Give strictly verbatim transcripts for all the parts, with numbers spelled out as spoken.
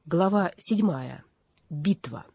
Глава седьмая. Битва.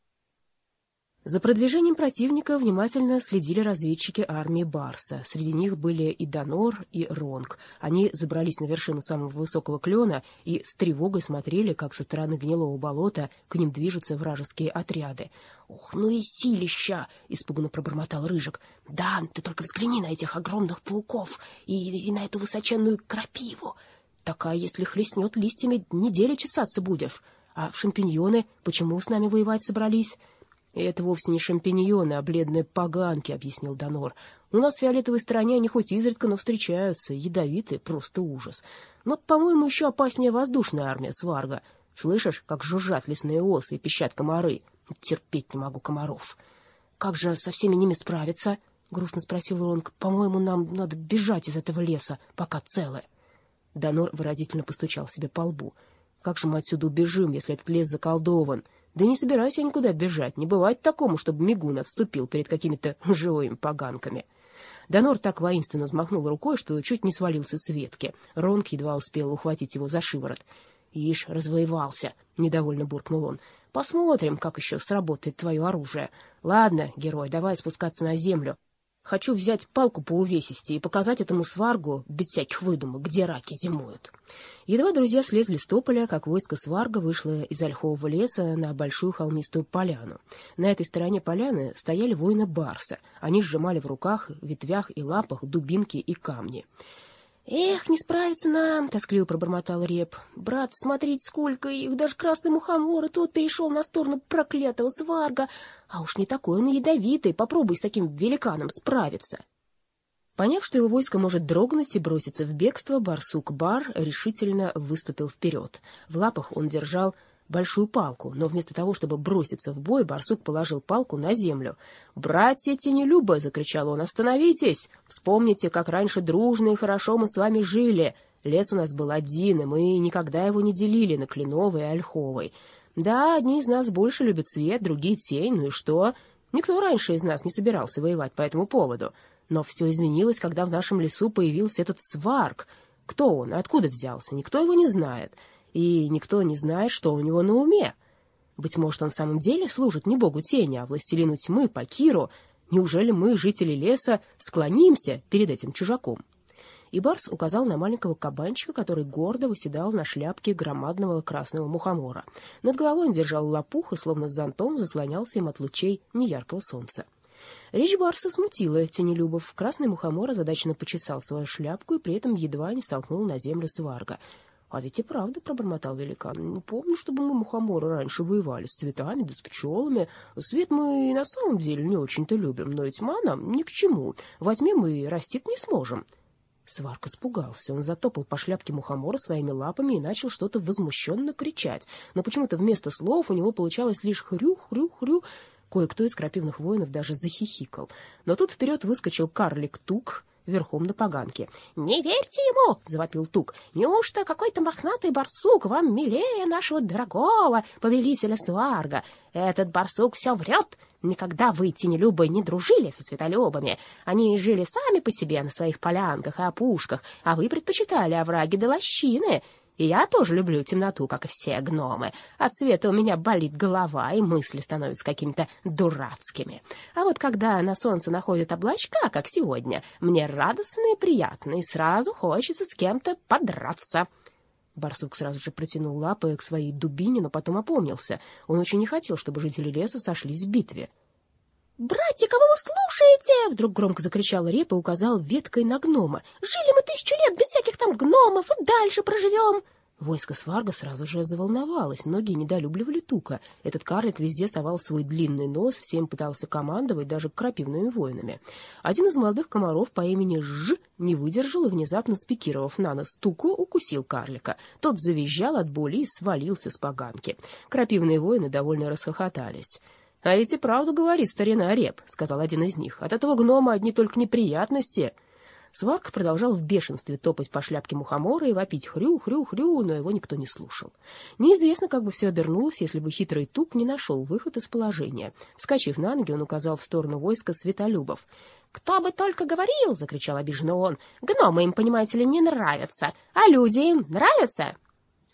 За продвижением противника внимательно следили разведчики армии Барса. Среди них были и Донор, и Ронг. Они забрались на вершину самого высокого клена и с тревогой смотрели, как со стороны гнилого болота к ним движутся вражеские отряды. — Ух, ну и силища! — испуганно пробормотал Рыжик. — Дан, ты только взгляни на этих огромных пауков и, и на эту высоченную крапиву. Такая, если хлестнет листьями, неделю чесаться будешь. А шампиньоны почему с нами воевать собрались? — Это вовсе не шампиньоны, а бледные поганки, — объяснил Донор. — У нас в фиолетовой стороне они хоть изредка, но встречаются, ядовитые, просто ужас. Но, по-моему, еще опаснее воздушная армия Сварга. Слышишь, как жужжат лесные осы и пищат комары? Терпеть не могу комаров. — Как же со всеми ними справиться? — грустно спросил Ронг. — По-моему, нам надо бежать из этого леса, пока целы. Донор выразительно постучал себе по лбу. — Как же мы отсюда убежим, если этот лес заколдован? Да не собираюсь я никуда бежать. Не бывает такому, чтобы мигун отступил перед какими-то живыми поганками. Донор так воинственно взмахнул рукой, что чуть не свалился с ветки. Ронг едва успел ухватить его за шиворот. — Ишь, развоевался, — недовольно буркнул он. — Посмотрим, как еще сработает твое оружие. Ладно, герой, давай спускаться на землю. Хочу взять палку по увесисти и показать этому Сваргу, без всяких выдумок, где раки зимуют. Едва друзья слезли с тополя, как войско Сварга вышло из ольхового леса на большую холмистую поляну. На этой стороне поляны стояли воины Барса. Они сжимали в руках, ветвях и лапах дубинки и камни. — Эх, не справится нам, — тоскливо пробормотал Реп. — Брат, смотрите, сколько их, даже красный мухомор, и тот перешел на сторону проклятого Сварга. А уж не такой он и ядовитый, попробуй с таким великаном справиться. Поняв, что его войско может дрогнуть и броситься в бегство, барсук-бар решительно выступил вперед. В лапах он держал большую палку, но вместо того, чтобы броситься в бой, барсук положил палку на землю. «Братья Тенелюбы!» — закричал он. «Остановитесь! Вспомните, как раньше дружно и хорошо мы с вами жили. Лес у нас был один, и мы никогда его не делили на кленовый и ольховый. Да, одни из нас больше любят свет, другие — тень, ну и что? Никто раньше из нас не собирался воевать по этому поводу. Но все изменилось, когда в нашем лесу появился этот Сварг. Кто он и откуда взялся, никто его не знает. И никто не знает, что у него на уме. Быть может, он в самом деле служит не богу тени, а властелину тьмы, Пакиру. Неужели мы, жители леса, склонимся перед этим чужаком?» И Барс указал на маленького кабанчика, который гордо восседал на шляпке громадного красного мухомора. Над головой он держал лопух и, словно зонтом, заслонялся им от лучей неяркого солнца. Речь Барса смутила Тенелюбов. Красный мухомор озадаченно почесал свою шляпку и при этом едва не столкнул на землю Сварга. — А ведь и правда, — пробормотал великан, — не помню, чтобы мы, мухоморы, раньше воевали с цветами да с пчелами. Свет мы и на самом деле не очень-то любим, но и тьма нам ни к чему. Возьмем и растить не сможем. Сварг испугался. Он затопал по шляпке мухомора своими лапами и начал что-то возмущенно кричать. Но почему-то вместо слов у него получалось лишь хрю-хрю-хрю. Кое-кто из крапивных воинов даже захихикал. Но тут вперед выскочил карлик Тук верхом на поганке. — Не верьте ему! — завопил Тук. — Неужто какой-то мохнатый барсук вам милее нашего дорогого повелителя Сварга? Этот барсук все врет! Никогда вы, Тенелюбы, не дружили со светолюбами. Они жили сами по себе на своих полянках и опушках, а вы предпочитали овраги да лощины. И я тоже люблю темноту, как и все гномы. От света у меня болит голова, и мысли становятся какими-то дурацкими. А вот когда на солнце находят облачка, как сегодня, мне радостно и приятно, и сразу хочется с кем-то подраться». Барсук сразу же протянул лапы к своей дубине, но потом опомнился. Он очень не хотел, чтобы жители леса сошлись в битве. «Братья, кого вы слушаете?» — вдруг громко закричал Реп и указал веткой на гнома. «Жили мы тысячу лет без всяких там гномов и дальше проживем!» Войско Сварга сразу же заволновалось. Многие недолюбливали Тука. Этот карлик везде совал свой длинный нос, всем пытался командовать, даже крапивными воинами. Один из молодых комаров по имени Ж не выдержал и, внезапно спикировав на нос Туку, укусил карлика. Тот завизжал от боли и свалился с поганки. Крапивные воины довольно расхохотались. — А ведь и правду говорит старина Реп, — сказал один из них. — От этого гнома одни только неприятности. Сварг продолжал в бешенстве топать по шляпке мухомора и вопить хрю-хрю-хрю, но его никто не слушал. Неизвестно, как бы все обернулось, если бы хитрый Тук не нашел выход из положения. Вскочив на ноги, он указал в сторону войска светолюбов. — Кто бы только говорил, — закричал обиженно он, — гномы им, понимаете ли, не нравятся, а люди им нравятся.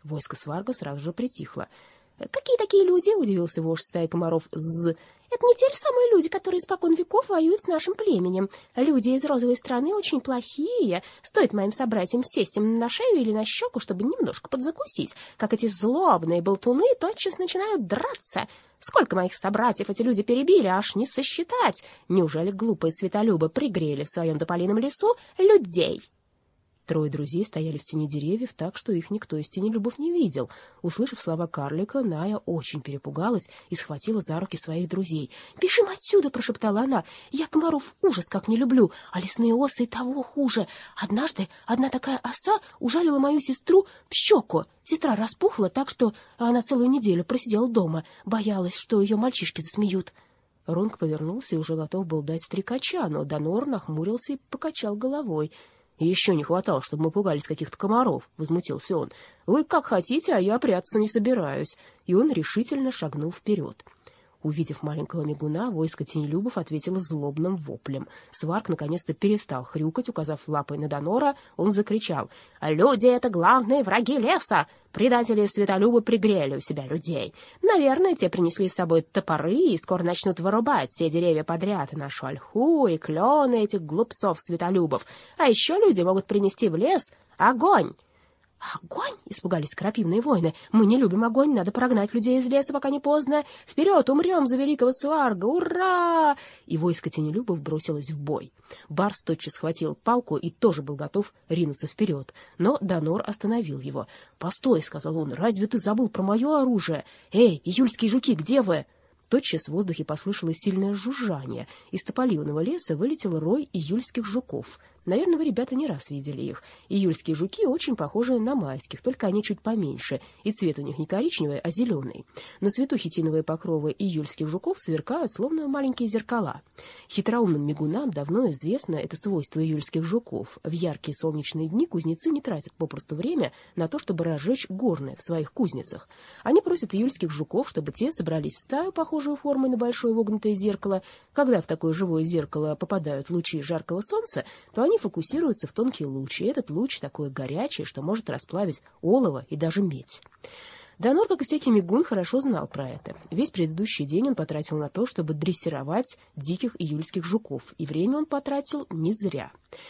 Войско сварга сразу же притихло. «Какие такие люди?» — удивился вождь стаи комаров З. «Это не те ли самые люди, которые испокон веков воюют с нашим племенем. Люди из розовой страны очень плохие. Стоит моим собратьям сесть им на шею или на щеку, чтобы немножко подзакусить, как эти злобные болтуны тотчас начинают драться. Сколько моих собратьев эти люди перебили, аж не сосчитать. Неужели глупые светолюбы пригрели в своем тополином лесу людей?» Трое друзей стояли в тени деревьев так, что их никто из тенелюбов не видел. Услышав слова карлика, Ная очень перепугалась и схватила за руки своих друзей. «Бежим отсюда!» — прошептала она. «Я комаров ужас как не люблю, а лесные осы и того хуже. Однажды одна такая оса ужалила мою сестру в щеку. Сестра распухла так, что она целую неделю просидела дома, боялась, что ее мальчишки засмеют». Ронг повернулся и уже готов был дать стрекача, но Данор нахмурился и покачал головой. «Еще не хватало, чтобы мы пугались каких-то комаров», — возмутился он. «Вы как хотите, а я прятаться не собираюсь». И он решительно шагнул вперед. Увидев маленького мигуна, войско тенелюбов ответило злобным воплем. Сварг наконец-то перестал хрюкать, указав лапой на Данора, он закричал: «Люди — это главные враги леса! Предатели светолюбы пригрели у себя людей. Наверное, те принесли с собой топоры и скоро начнут вырубать все деревья подряд, и нашу ольху, и клены этих глупцов-светолюбов. А еще люди могут принести в лес огонь». «Огонь?» — испугались крапивные воины. «Мы не любим огонь, надо прогнать людей из леса, пока не поздно. Вперед, умрем за великого сварга! Ура!» И войско тенелюбов бросилось в бой. Барс тотчас схватил палку и тоже был готов ринуться вперед. Но Данор остановил его. «Постой!» — сказал он. «Разве ты забыл про мое оружие? Эй, июльские жуки, где вы?» Тотчас в воздухе послышалось сильное жужжание. Из тополиного леса вылетел рой июльских жуков. Наверное, вы, ребята, не раз видели их. Июльские жуки очень похожи на майских, только они чуть поменьше, и цвет у них не коричневый, а зеленый. На свету хитиновые покровы июльских жуков сверкают, словно маленькие зеркала. Хитроумным мигунам давно известно это свойство июльских жуков. В яркие солнечные дни кузнецы не тратят попросту время на то, чтобы разжечь горны в своих кузницах. Они просят июльских жуков, чтобы те собрались в стаю, похожую формой на большое вогнутое зеркало. Когда в такое живое зеркало попадают лучи жаркого солнца, то они Они фокусируются в тонкий луч, и этот луч такой горячий, что может расплавить олово и даже медь. Данор, как и всякий мигун, хорошо знал про это. Весь предыдущий день он потратил на то, чтобы дрессировать диких июльских жуков, и время он потратил не зря.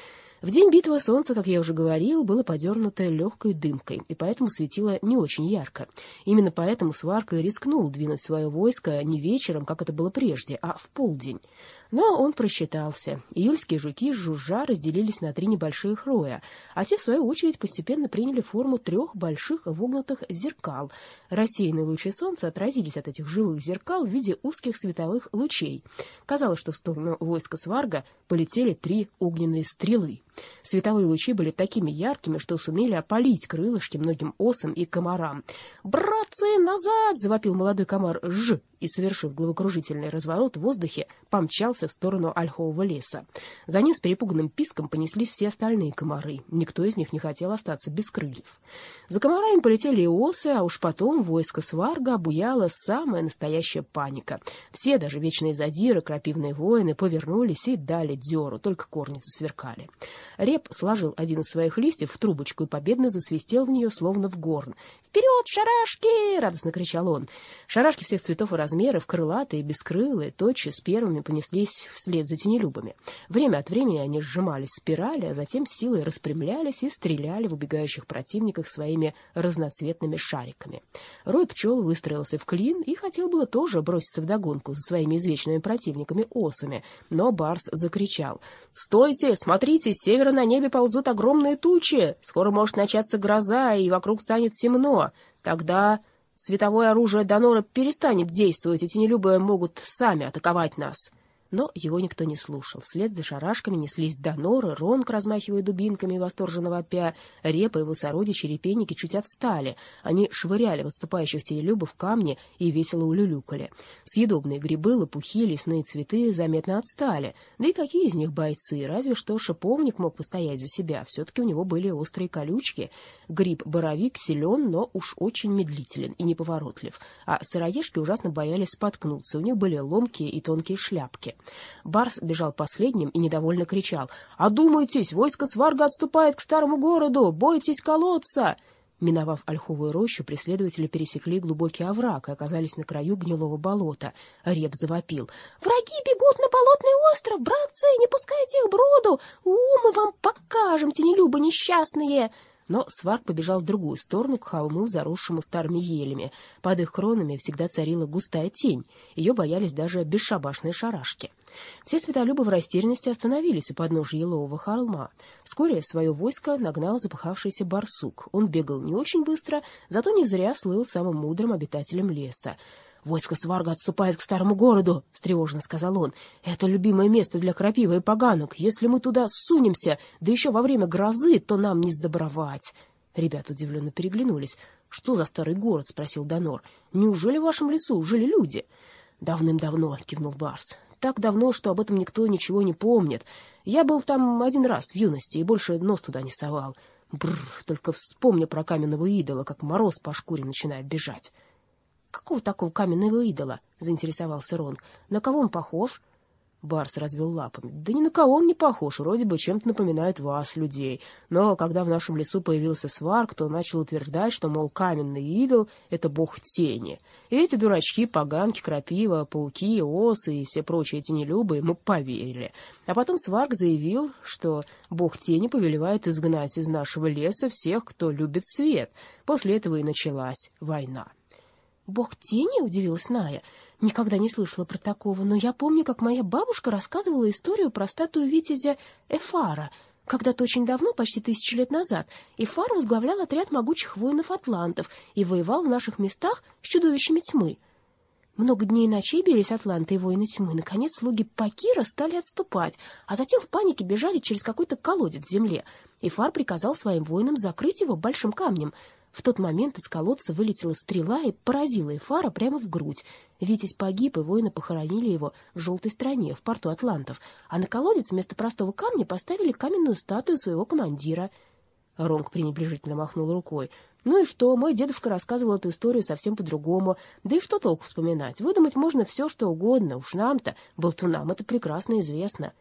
В день битвы солнце, как я уже говорил, было подернуто легкой дымкой, и поэтому светило не очень ярко. Именно поэтому Сварг и рискнул двинуть свое войско не вечером, как это было прежде, а в полдень. Но он просчитался. Июльские жуки жужжа разделились на три небольших роя, а те, в свою очередь, постепенно приняли форму трех больших вогнутых зеркал. Рассеянные лучи солнца отразились от этих живых зеркал в виде узких световых лучей. Казалось, что в сторону войска Сварга полетели три огненные стрелы. Световые лучи были такими яркими, что сумели опалить крылышки многим осам и комарам. «Братцы, назад!» — завопил молодой комар Ж, и, совершив головокружительный разворот в воздухе, помчался в сторону ольхового леса. За ним с перепуганным писком понеслись все остальные комары. Никто из них не хотел остаться без крыльев. За комарами полетели и осы, а уж потом войско Сварга обуяла самая настоящая паника. Все, даже вечные задиры, крапивные воины, повернулись и дали дёру, только корни засверкали. Реп сложил один из своих листьев в трубочку и победно засвистел в нее, словно в горн. «Вперед, шарашки!» — радостно кричал он. Шарашки всех цветов и размеров, крылатые и бескрылые, тотчас первыми понеслись вслед за тенелюбами. Время от времени они сжимались в спирали, а затем силой распрямлялись и стреляли в убегающих противников своими разноцветными шариками. Рой пчел выстроился в клин и хотел было тоже броситься вдогонку за своими извечными противниками-осами, но Барс закричал: «Стойте! Смотрите, с севера на небе ползут огромные тучи! Скоро может начаться гроза, и вокруг станет темно. Тогда световое оружие Данора перестанет действовать, и тенелюбы могут сами атаковать нас». Но его никто не слушал. Вслед за шарашками неслись Данор и Ронг, размахивая дубинками и восторженно вопя. Репа и его сородичи репейники чуть отстали. Они швыряли выступающих тенелюбов камни и весело улюлюкали. Съедобные грибы, лопухи, лесные цветы заметно отстали. Да и какие из них бойцы? Разве что шиповник мог постоять за себя. Все-таки у него были острые колючки. Гриб-боровик силен, но уж очень медлителен и неповоротлив. А сыроежки ужасно боялись споткнуться. У них были ломкие и тонкие шляпки. Барс бежал последним и недовольно кричал: «Одумайтесь! Войско Сварга отступает к старому городу! Бойтесь колодца!» Миновав ольховую рощу, преследователи пересекли глубокий овраг и оказались на краю гнилого болота. Реп завопил: «Враги бегут на болотный остров! Братцы, не пускайте их броду! У, мы вам покажем, тенелюбы несчастные!» Но Сварг побежал в другую сторону, к холму, заросшему старыми елями. Под их кронами всегда царила густая тень. Ее боялись даже бесшабашные шарашки. Все светолюбы в растерянности остановились у подножия елового холма. Вскоре свое войско нагнал запыхавшийся барсук. Он бегал не очень быстро, зато не зря слыл самым мудрым обитателем леса. «Войско Сварга отступает к старому городу», — встревоженно сказал он. «Это любимое место для крапивы и поганок. Если мы туда сунемся, да еще во время грозы, то нам не сдобровать». Ребята удивленно переглянулись. «Что за старый город?» — спросил Донор. «Неужели в вашем лесу жили люди?» «Давным-давно», — кивнул Барс. «Так давно, что об этом никто ничего не помнит. Я был там один раз в юности и больше нос туда не совал. Бррр, только вспомню про каменного идола, как мороз по шкуре начинает бежать». «Какого такого каменного идола?» — заинтересовался Рон. «На кого он похож?» Барс развел лапами. «Да ни на кого он не похож, вроде бы чем-то напоминает вас, людей. Но когда в нашем лесу появился Сварг, то начал утверждать, что, мол, каменный идол — это бог тени. И эти дурачки, поганки, крапива, пауки, осы и все прочие тенелюбы ему поверили. А потом Сварг заявил, что бог тени повелевает изгнать из нашего леса всех, кто любит свет. После этого и началась война». «Бог тени?» — удивилась Ная. «Никогда не слышала про такого, но я помню, как моя бабушка рассказывала историю про статую витязя Эфара. Когда-то очень давно, почти тысячу лет назад, Эфар возглавлял отряд могучих воинов-атлантов и воевал в наших местах с чудовищами тьмы. Много дней и ночей бились атланты и воины тьмы. Наконец слуги Пакира стали отступать, а затем в панике бежали через какой-то колодец в земле. Эфар приказал своим воинам закрыть его большим камнем. В тот момент из колодца вылетела стрела и поразила Эфара прямо в грудь. Витязь погиб, и воины похоронили его в желтой стране, в порту атлантов, а на колодец вместо простого камня поставили каменную статую своего командира. Ронг пренебрежительно махнул рукой. «Ну и что? Мой дедушка рассказывал эту историю совсем по-другому. Да и что толку вспоминать? Выдумать можно все, что угодно. Уж нам-то, болтунам, это прекрасно известно».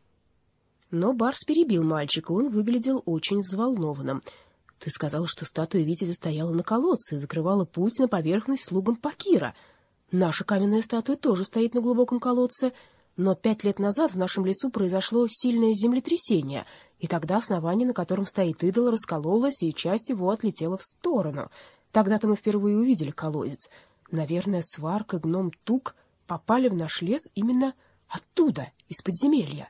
Но Барс перебил мальчика, он выглядел очень взволнованным. «Ты сказал, что статуя Витязя стояла на колодце и закрывала путь на поверхность слугам Пакира. Наша каменная статуя тоже стоит на глубоком колодце, но пять лет назад в нашем лесу произошло сильное землетрясение, и тогда основание, на котором стоит идол, раскололось, и часть его отлетела в сторону. Тогда-то мы впервые увидели колодец. Наверное, Сварг и гном Тук попали в наш лес именно оттуда, из подземелья».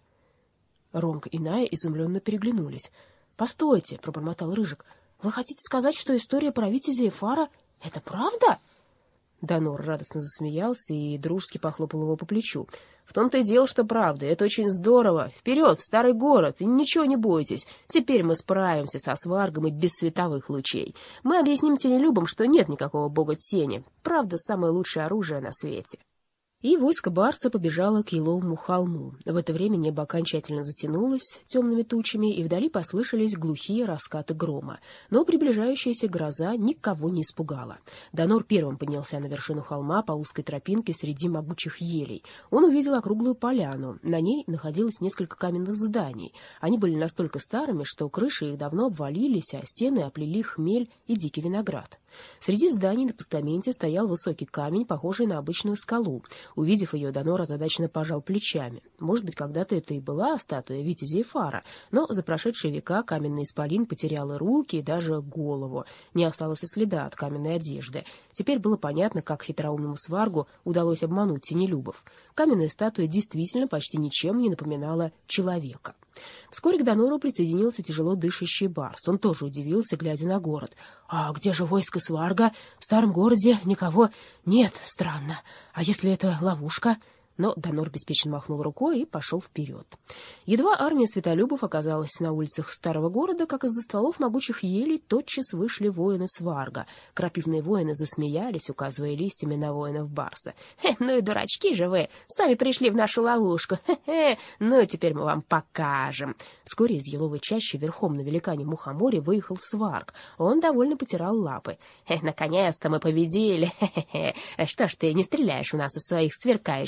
Ронг и Ная изумленно переглянулись. «Постойте», — пробормотал Рыжик, — «вы хотите сказать, что история про Витязя Эфара — это правда?» Донор радостно засмеялся и дружески похлопал его по плечу. «В том-то и дело, что правда. Это очень здорово. Вперед, в старый город, и ничего не бойтесь. Теперь мы справимся со Сваргом и без световых лучей. Мы объясним тенелюбам, что нет никакого бога тени. Правда, самое лучшее оружие на свете». И войско Барса побежало к еловому холму. В это время небо окончательно затянулось темными тучами, и вдали послышались глухие раскаты грома. Но приближающаяся гроза никого не испугала. Донор первым поднялся на вершину холма по узкой тропинке среди могучих елей. Он увидел округлую поляну. На ней находилось несколько каменных зданий. Они были настолько старыми, что крыши их давно обвалились, а стены оплели хмель и дикий виноград. Среди зданий на постаменте стоял высокий камень, похожий на обычную скалу. Увидев ее, Донор озадаченно пожал плечами. Может быть, когда-то это и была статуя Витязя Эфара, но за прошедшие века каменный исполин потерял и руки, и даже голову. Не осталось и следа от каменной одежды. Теперь было понятно, как хитроумному Сваргу удалось обмануть тенелюбов. Каменная статуя действительно почти ничем не напоминала человека. Вскоре к Донору присоединился тяжело дышащий Барс. Он тоже удивился, глядя на город. «А где же войско Сварга? В старом городе никого нет. Странно. А если это ловушка?» Но Донор беспечно махнул рукой и пошел вперед. Едва армия светолюбов оказалась на улицах старого города, как из-за стволов могучих елей тотчас вышли воины Сварга. Крапивные воины засмеялись, указывая листьями на воинов Барса. «Хе, ну и дурачки же вы! Сами пришли в нашу ловушку! Хе-хе! Ну, теперь мы вам покажем!» Вскоре из еловой чащи верхом на великане Мухоморе выехал Сварг. Он довольно потирал лапы. «Хе, наконец-то мы победили! Хе-хе-хе! Что ж ты не стреляешь у нас из своих сверкающих зеркал?»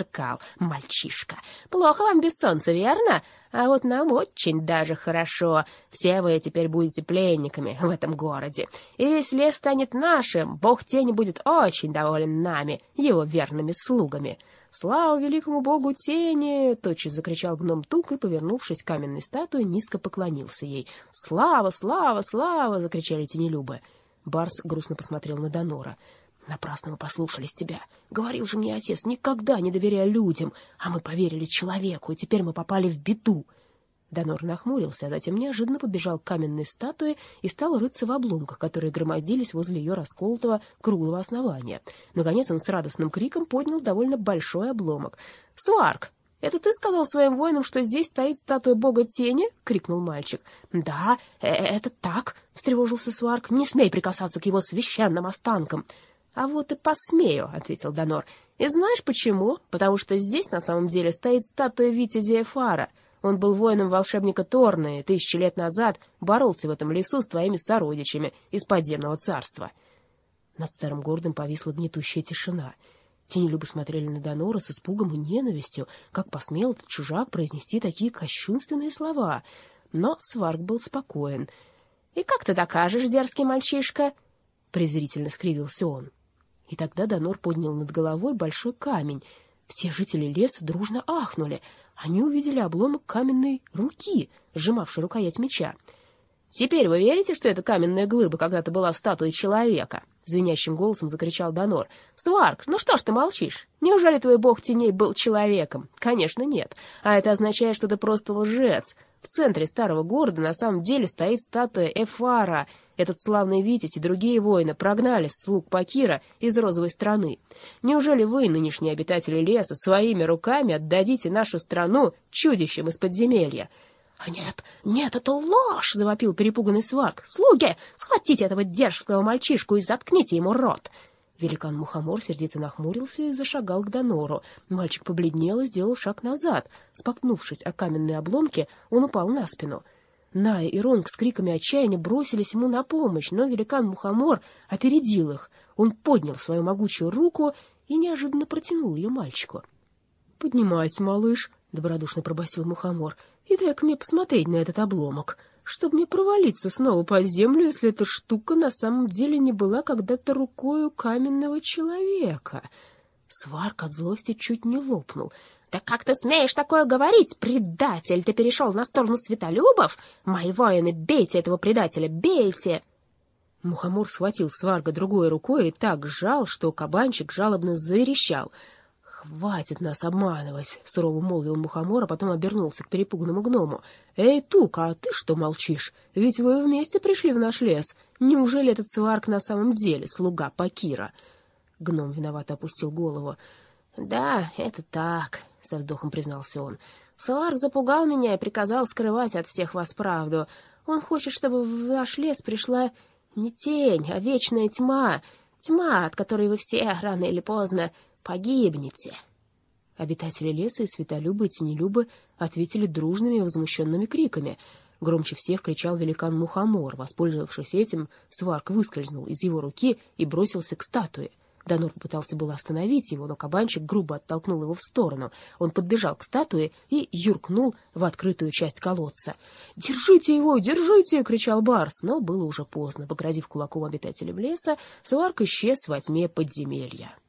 зафыркал мальчишка. «Плохо вам без солнца, верно? А вот нам очень даже хорошо. Все вы теперь будете пленниками в этом городе. И весь лес станет нашим. Бог тени будет очень доволен нами, его верными слугами». «Слава великому богу тени!» — тотчас закричал гном Тук и, повернувшись к каменной статуе, низко поклонился ей. «Слава, слава, слава!» — закричали тенелюбы. Барс грустно посмотрел на Донора. «Напрасно мы послушались тебя. Говорил же мне отец, никогда не доверяй людям, а мы поверили человеку, и теперь мы попали в беду». Донор нахмурился, а затем неожиданно подбежал к каменной статуе и стал рыться в обломках, которые громоздились возле ее расколотого круглого основания. Наконец он с радостным криком поднял довольно большой обломок. «Сварк, это ты сказал своим воинам, что здесь стоит статуя бога тени?» — крикнул мальчик. «Да, это так», — встревожился Сварк. «Не смей прикасаться к его священным останкам». «А вот и посмею», — ответил Донор. «И знаешь почему? Потому что здесь на самом деле стоит статуя Витязя Эфара. Он был воином волшебника Торна и тысячи лет назад боролся в этом лесу с твоими сородичами из подземного царства». Над старым городом повисла гнетущая тишина. Тенелюбы смотрели на Донора с испугом и ненавистью, как посмел этот чужак произнести такие кощунственные слова. Но Сварк был спокоен. «И как ты докажешь, дерзкий мальчишка?» — презрительно скривился он. И тогда Донор поднял над головой большой камень. Все жители леса дружно ахнули. Они увидели обломок каменной руки, сжимавшей рукоять меча. «Теперь вы верите, что эта каменная глыба когда-то была статуей человека?» — звенящим голосом закричал Донор. «Сварк, ну что ж ты молчишь? Неужели твой бог теней был человеком? Конечно, нет. А это означает, что ты просто лжец. В центре старого города на самом деле стоит статуя Эфара. Этот славный Витязь и другие воины прогнали слуг Пакира из розовой страны. Неужели вы, нынешние обитатели леса, своими руками отдадите нашу страну чудищам из подземелья?» «А нет, нет, это ложь!» — завопил перепуганный Сварк. «Слуги, схватите этого дерзкого мальчишку и заткните ему рот!» Великан Мухомор сердито нахмурился и зашагал к Донору. Мальчик побледнел и сделал шаг назад. Споткнувшись о каменные обломки, он упал на спину. Ная и Ронг с криками отчаяния бросились ему на помощь, но великан Мухомор опередил их. Он поднял свою могучую руку и неожиданно протянул ее мальчику. «Поднимайся, малыш», — добродушно пробасил Мухомор, — «и дай-ка мне посмотреть на этот обломок, чтобы мне провалиться снова под землю, если эта штука на самом деле не была когда-то рукою каменного человека». Сварк от злости чуть не лопнул. «Да как ты смеешь такое говорить, предатель? Ты перешел на сторону светолюбов? Мои воины, бейте этого предателя, бейте!» Мухомор схватил Сварга другой рукой и так сжал, что кабанчик жалобно заверещал. «Хватит нас обманывать», — сурово молвил Мухомор, а потом обернулся к перепуганному гному. «Эй, Тука, а ты что молчишь? Ведь вы вместе пришли в наш лес. Неужели этот Сварг на самом деле слуга Пакира?» Гном виновато опустил голову. «Да, это так», — со вздохом признался он. «Сварг запугал меня и приказал скрывать от всех вас правду. Он хочет, чтобы в наш лес пришла не тень, а вечная тьма, тьма, от которой вы все рано или поздно погибнете». Обитатели леса и светолюбы, и тенелюбы ответили дружными и возмущенными криками. Громче всех кричал великан Мухомор. Воспользовавшись этим, Сварк выскользнул из его руки и бросился к статуе. Донор попытался было остановить его, но кабанчик грубо оттолкнул его в сторону. Он подбежал к статуе и юркнул в открытую часть колодца. «Держите его, держите!» — кричал Барс, но было уже поздно. Погрозив кулаком обитателям леса, Сварк исчез во тьме подземелья.